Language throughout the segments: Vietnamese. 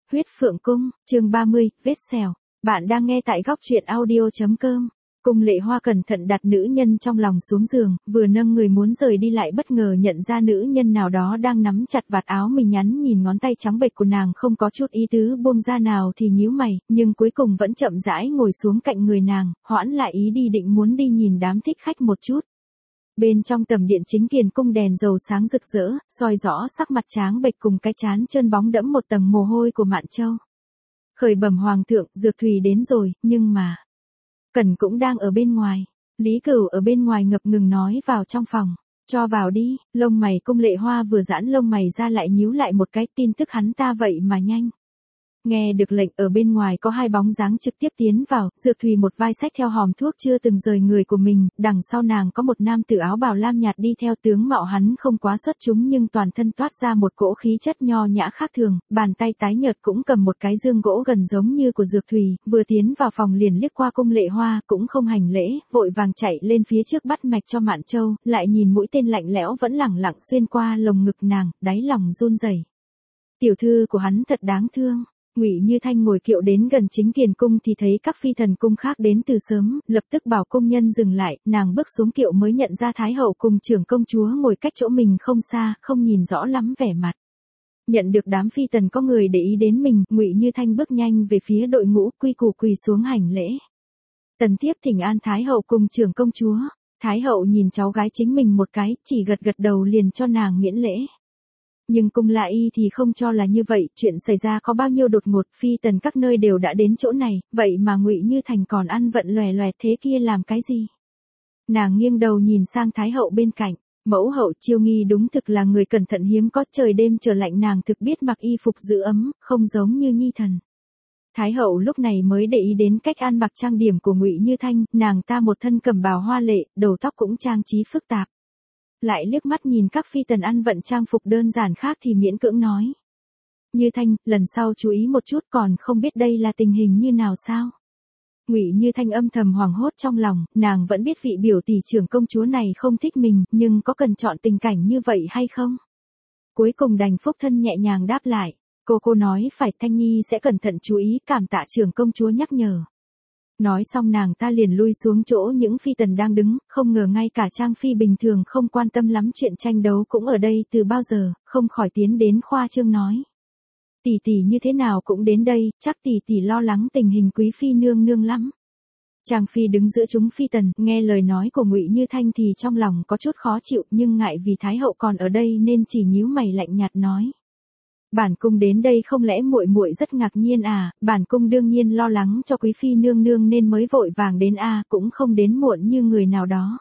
Huyết Phượng Cung, chương 30, vết sẹo. Bạn đang nghe tại góc truyện audio.com. Cung Lệ Hoa cẩn thận đặt nữ nhân trong lòng xuống giường, vừa nâng người muốn rời đi lại bất ngờ nhận ra nữ nhân nào đó đang nắm chặt vạt áo mình, nhắn nhìn ngón tay trắng bệch của nàng không có chút ý tứ buông ra nào thì nhíu mày, nhưng cuối cùng vẫn chậm rãi ngồi xuống cạnh người nàng, hoãn lại ý đi định muốn đi nhìn đám thích khách một chút. Bên trong tầm điện chính kiền cung đèn dầu sáng rực rỡ, soi rõ sắc mặt tráng bệch cùng cái trán trơn bóng đẫm một tầng mồ hôi của Mạn Châu. Khởi bẩm hoàng thượng, Dược Thùy đến rồi, nhưng mà... Cẩn cũng đang ở bên ngoài. Lý Cửu ở bên ngoài ngập ngừng nói vào trong phòng. Cho vào đi, lông mày Cung Lệ Hoa vừa giãn lông mày ra lại nhíu lại một cái, tin tức hắn ta vậy mà nhanh. Nghe được lệnh, ở bên ngoài có hai bóng dáng trực tiếp tiến vào, Dược Thùy một vai xách theo hòm thuốc chưa từng rời người của mình, đằng sau nàng có một nam tử áo bào lam nhạt đi theo, tướng mạo hắn không quá xuất chúng nhưng toàn thân toát ra một cỗ khí chất nho nhã khác thường, bàn tay tái nhợt cũng cầm một cái dương gỗ gần giống như của Dược Thùy, vừa tiến vào phòng liền liếc qua Cung Lệ Hoa, cũng không hành lễ, vội vàng chạy lên phía trước bắt mạch cho Mạn Châu, lại nhìn mũi tên lạnh lẽo vẫn lẳng lặng xuyên qua lồng ngực nàng, đáy lòng run rẩy. Tiểu thư của hắn thật đáng thương. Ngụy Như Thanh ngồi kiệu đến gần chính kiền cung thì thấy các phi thần cung khác đến từ sớm, lập tức bảo công nhân dừng lại, nàng bước xuống kiệu mới nhận ra Thái hậu cùng trưởng công chúa ngồi cách chỗ mình không xa, không nhìn rõ lắm vẻ mặt. Nhận được đám phi tần có người để ý đến mình, Ngụy Như Thanh bước nhanh về phía đội ngũ, quy củ quỳ xuống hành lễ. Tần thiếp thỉnh an Thái hậu cùng trưởng công chúa. Thái hậu nhìn cháu gái chính mình một cái, chỉ gật gật đầu liền cho nàng miễn lễ. Nhưng Cung La Y thì không cho là như vậy, chuyện xảy ra có bao nhiêu đột ngột, phi tần các nơi đều đã đến chỗ này, vậy mà Ngụy Như Thành còn ăn vận lòe loẹt thế kia làm cái gì? Nàng nghiêng đầu nhìn sang Thái hậu bên cạnh, mẫu hậu Chiêu Nghi đúng thực là người cẩn thận hiếm có, trời đêm trở lạnh nàng thực biết mặc y phục giữ ấm, không giống như Nhi thần. Thái hậu lúc này mới để ý đến cách ăn mặc trang điểm của Ngụy Như Thanh, nàng ta một thân cẩm bào hoa lệ, đầu tóc cũng trang trí phức tạp. Lại liếc mắt nhìn các phi tần ăn vận trang phục đơn giản khác thì miễn cưỡng nói. Như Thanh, lần sau chú ý một chút, còn không biết đây là tình hình như nào sao? Ngụy Như Thanh âm thầm hoảng hốt trong lòng, nàng vẫn biết vị biểu tỷ trưởng công chúa này không thích mình, nhưng có cần chọn tình cảnh như vậy hay không? Cuối cùng đành phúc thân nhẹ nhàng đáp lại, cô nói phải, Thanh Nhi sẽ cẩn thận chú ý, cảm tạ trưởng công chúa nhắc nhở. Nói xong nàng ta liền lui xuống chỗ những phi tần đang đứng, không ngờ ngay cả Trang Phi bình thường không quan tâm lắm chuyện tranh đấu cũng ở đây từ bao giờ, không khỏi tiến đến khoa trương nói. Tỷ tỷ như thế nào cũng đến đây, chắc tỷ tỷ lo lắng tình hình quý phi nương nương lắm. Trang Phi đứng giữa chúng phi tần, nghe lời nói của Ngụy Như Thanh thì trong lòng có chút khó chịu, nhưng ngại vì Thái hậu còn ở đây nên chỉ nhíu mày lạnh nhạt nói. Bản cung đến đây không lẽ muội muội rất ngạc nhiên à, bản cung đương nhiên lo lắng cho quý phi nương nương nên mới vội vàng đến à, cũng không đến muộn như người nào đó.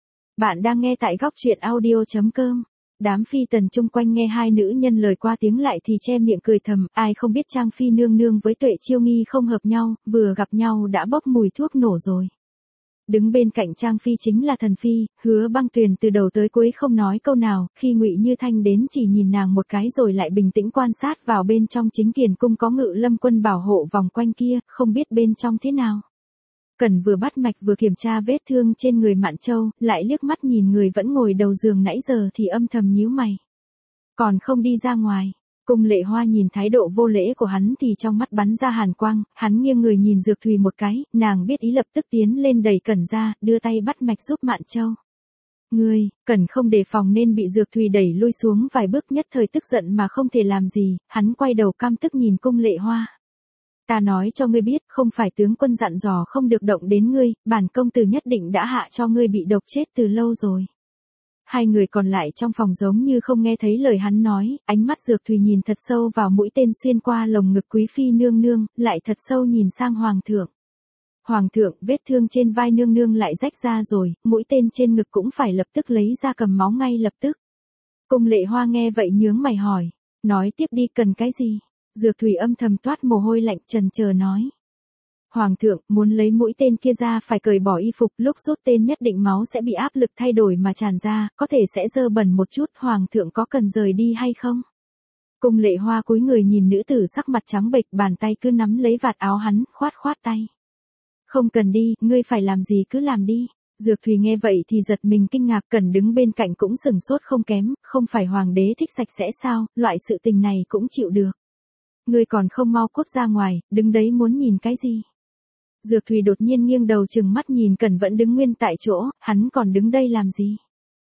Bạn đang nghe tại góc truyện audio.com. Đám phi tần chung quanh nghe hai nữ nhân lời qua tiếng lại thì che miệng cười thầm, ai không biết Trang Phi nương nương với Tuệ Chiêu Nghi không hợp nhau, vừa gặp nhau đã bốc mùi thuốc nổ rồi. Đứng bên cạnh Trang Phi chính là Thần Phi, Hứa Băng Tuyền từ đầu tới cuối không nói câu nào, khi Ngụy Như Thanh đến chỉ nhìn nàng một cái rồi lại bình tĩnh quan sát vào bên trong chính kiền cung có Ngự Lâm quân bảo hộ vòng quanh kia, không biết bên trong thế nào. Cẩn vừa bắt mạch vừa kiểm tra vết thương trên người Mạn Châu, lại liếc mắt nhìn người vẫn ngồi đầu giường nãy giờ thì âm thầm nhíu mày. Còn không đi ra ngoài. Cung Lệ Hoa nhìn thái độ vô lễ của hắn thì trong mắt bắn ra hàn quang, hắn nghiêng người nhìn Dược Thùy một cái, nàng biết ý lập tức tiến lên đẩy Cẩn ra, đưa tay bắt mạch giúp Mạn Châu. Cẩn không đề phòng nên bị Dược Thùy đẩy lui xuống vài bước, nhất thời tức giận mà không thể làm gì, hắn quay đầu căm tức nhìn Cung Lệ Hoa. Ta nói cho ngươi biết, không phải tướng quân dặn dò không được động đến ngươi, bản công tử nhất định đã hạ cho ngươi bị độc chết từ lâu rồi. Hai người còn lại trong phòng giống như không nghe thấy lời hắn nói, ánh mắt Dược Thùy nhìn thật sâu vào mũi tên xuyên qua lồng ngực quý phi nương nương, lại thật sâu nhìn sang hoàng thượng. Hoàng thượng, vết thương trên vai nương nương lại rách ra rồi, mũi tên trên ngực cũng phải lập tức lấy ra cầm máu ngay lập tức. Cung Lệ Hoa nghe vậy nhướng mày hỏi, nói tiếp đi, cần cái gì? Dược Thùy âm thầm toát mồ hôi lạnh, chần chờ nói. Hoàng thượng, muốn lấy mũi tên kia ra phải cởi bỏ y phục, lúc rút tên nhất định máu sẽ bị áp lực thay đổi mà tràn ra, có thể sẽ dơ bẩn một chút, hoàng thượng có cần rời đi hay không? Cung Lệ Hoa cúi người nhìn nữ tử sắc mặt trắng bệch, bàn tay cứ nắm lấy vạt áo hắn, khoát tay. Không cần đi, ngươi phải làm gì cứ làm đi. Dược Thùy nghe vậy thì giật mình kinh ngạc, Cẩn đứng bên cạnh cũng sừng sốt không kém, không phải hoàng đế thích sạch sẽ sao, loại sự tình này cũng chịu được. Ngươi còn không mau cút ra ngoài, đứng đấy muốn nhìn cái gì? Dược Thùy đột nhiên nghiêng đầu chừng mắt nhìn Cẩn vẫn đứng nguyên tại chỗ, hắn còn đứng đây làm gì?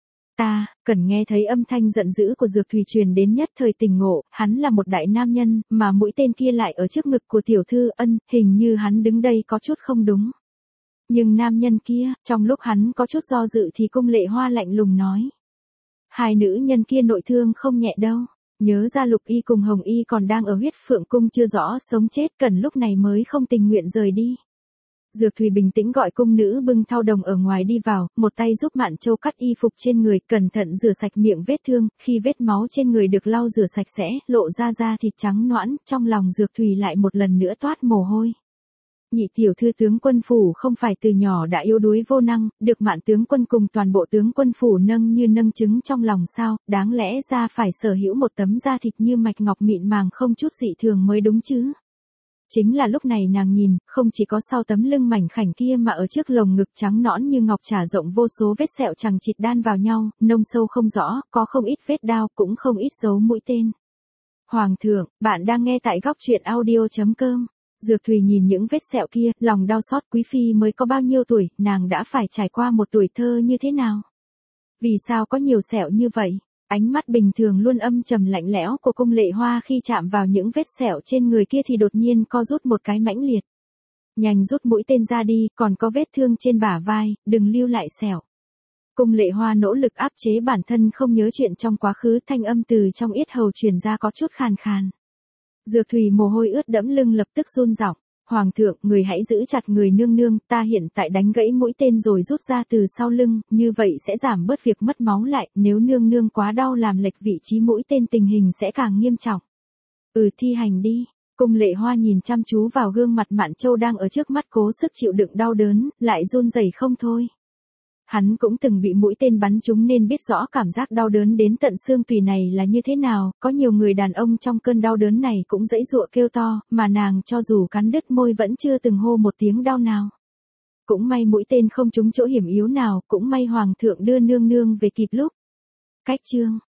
Cẩn nghe thấy âm thanh giận dữ của Dược Thùy truyền đến nhất thời tỉnh ngộ, hắn là một đại nam nhân, mà mũi tên kia lại ở trước ngực của tiểu thư Ân, hình như hắn đứng đây có chút không đúng. Nhưng nam nhân kia, trong lúc hắn có chút do dự thì Cung Lệ Hoa lạnh lùng nói. Hai nữ nhân kia nội thương không nhẹ đâu. Nhớ ra Lục Y cùng Hồng Y còn đang ở huyết phượng cung chưa rõ sống chết, Cẩn lúc này mới không tình nguyện rời đi. Dược Thùy bình tĩnh gọi cung nữ bưng thau đồng ở ngoài đi vào, một tay giúp Mạn Châu cắt y phục trên người, cẩn thận rửa sạch miệng vết thương, khi vết máu trên người được lau rửa sạch sẽ, lộ ra da thịt trắng nõn, trong lòng Dược Thùy lại một lần nữa toát mồ hôi. Nhị tiểu thư tướng quân phủ không phải từ nhỏ đã yếu đuối vô năng, được Mạn tướng quân cùng toàn bộ tướng quân phủ nâng như nâng trứng trong lòng sao, đáng lẽ ra phải sở hữu một tấm da thịt như mạch ngọc mịn màng không chút dị thường mới đúng chứ. Chính là lúc này nàng nhìn, không chỉ có sau tấm lưng mảnh khảnh kia mà ở trước lồng ngực trắng nõn như ngọc trà rộng vô số vết sẹo chằng chịt đan vào nhau, nông sâu không rõ, có không ít vết đao cũng không ít dấu mũi tên. Hoàng thượng, bạn đang nghe tại góc truyện audio.com. Dược Thùy nhìn những vết sẹo kia, lòng đau xót, quý phi mới có bao nhiêu tuổi, nàng đã phải trải qua một tuổi thơ như thế nào? Vì sao có nhiều sẹo như vậy? Ánh mắt bình thường luôn âm trầm lạnh lẽo của Cung Lệ Hoa khi chạm vào những vết sẹo trên người kia thì đột nhiên co rút một cái mãnh liệt. Nhanh rút mũi tên ra đi, còn có vết thương trên bả vai, đừng lưu lại sẹo. Cung Lệ Hoa nỗ lực áp chế bản thân không nhớ chuyện trong quá khứ, thanh âm từ trong yết hầu truyền ra có chút khàn khàn. Dược Thùy mồ hôi ướt đẫm lưng lập tức run giọng. Hoàng thượng, người hãy giữ chặt người nương nương, ta hiện tại đánh gãy mũi tên rồi rút ra từ sau lưng, như vậy sẽ giảm bớt việc mất máu lại, nếu nương nương quá đau làm lệch vị trí mũi tên tình hình sẽ càng nghiêm trọng. Thi hành đi. Cung Lệ Hoa nhìn chăm chú vào gương mặt Mạn Châu đang ở trước mắt cố sức chịu đựng đau đớn, lại run rẩy không thôi. Hắn cũng từng bị mũi tên bắn trúng nên biết rõ cảm giác đau đớn đến tận xương tủy này là như thế nào, có nhiều người đàn ông trong cơn đau đớn này cũng giãy giụa kêu to, mà nàng cho dù cắn đứt môi vẫn chưa từng hô một tiếng đau nào. Cũng may mũi tên không trúng chỗ hiểm yếu nào, cũng may hoàng thượng đưa nương nương về kịp lúc. Cách chương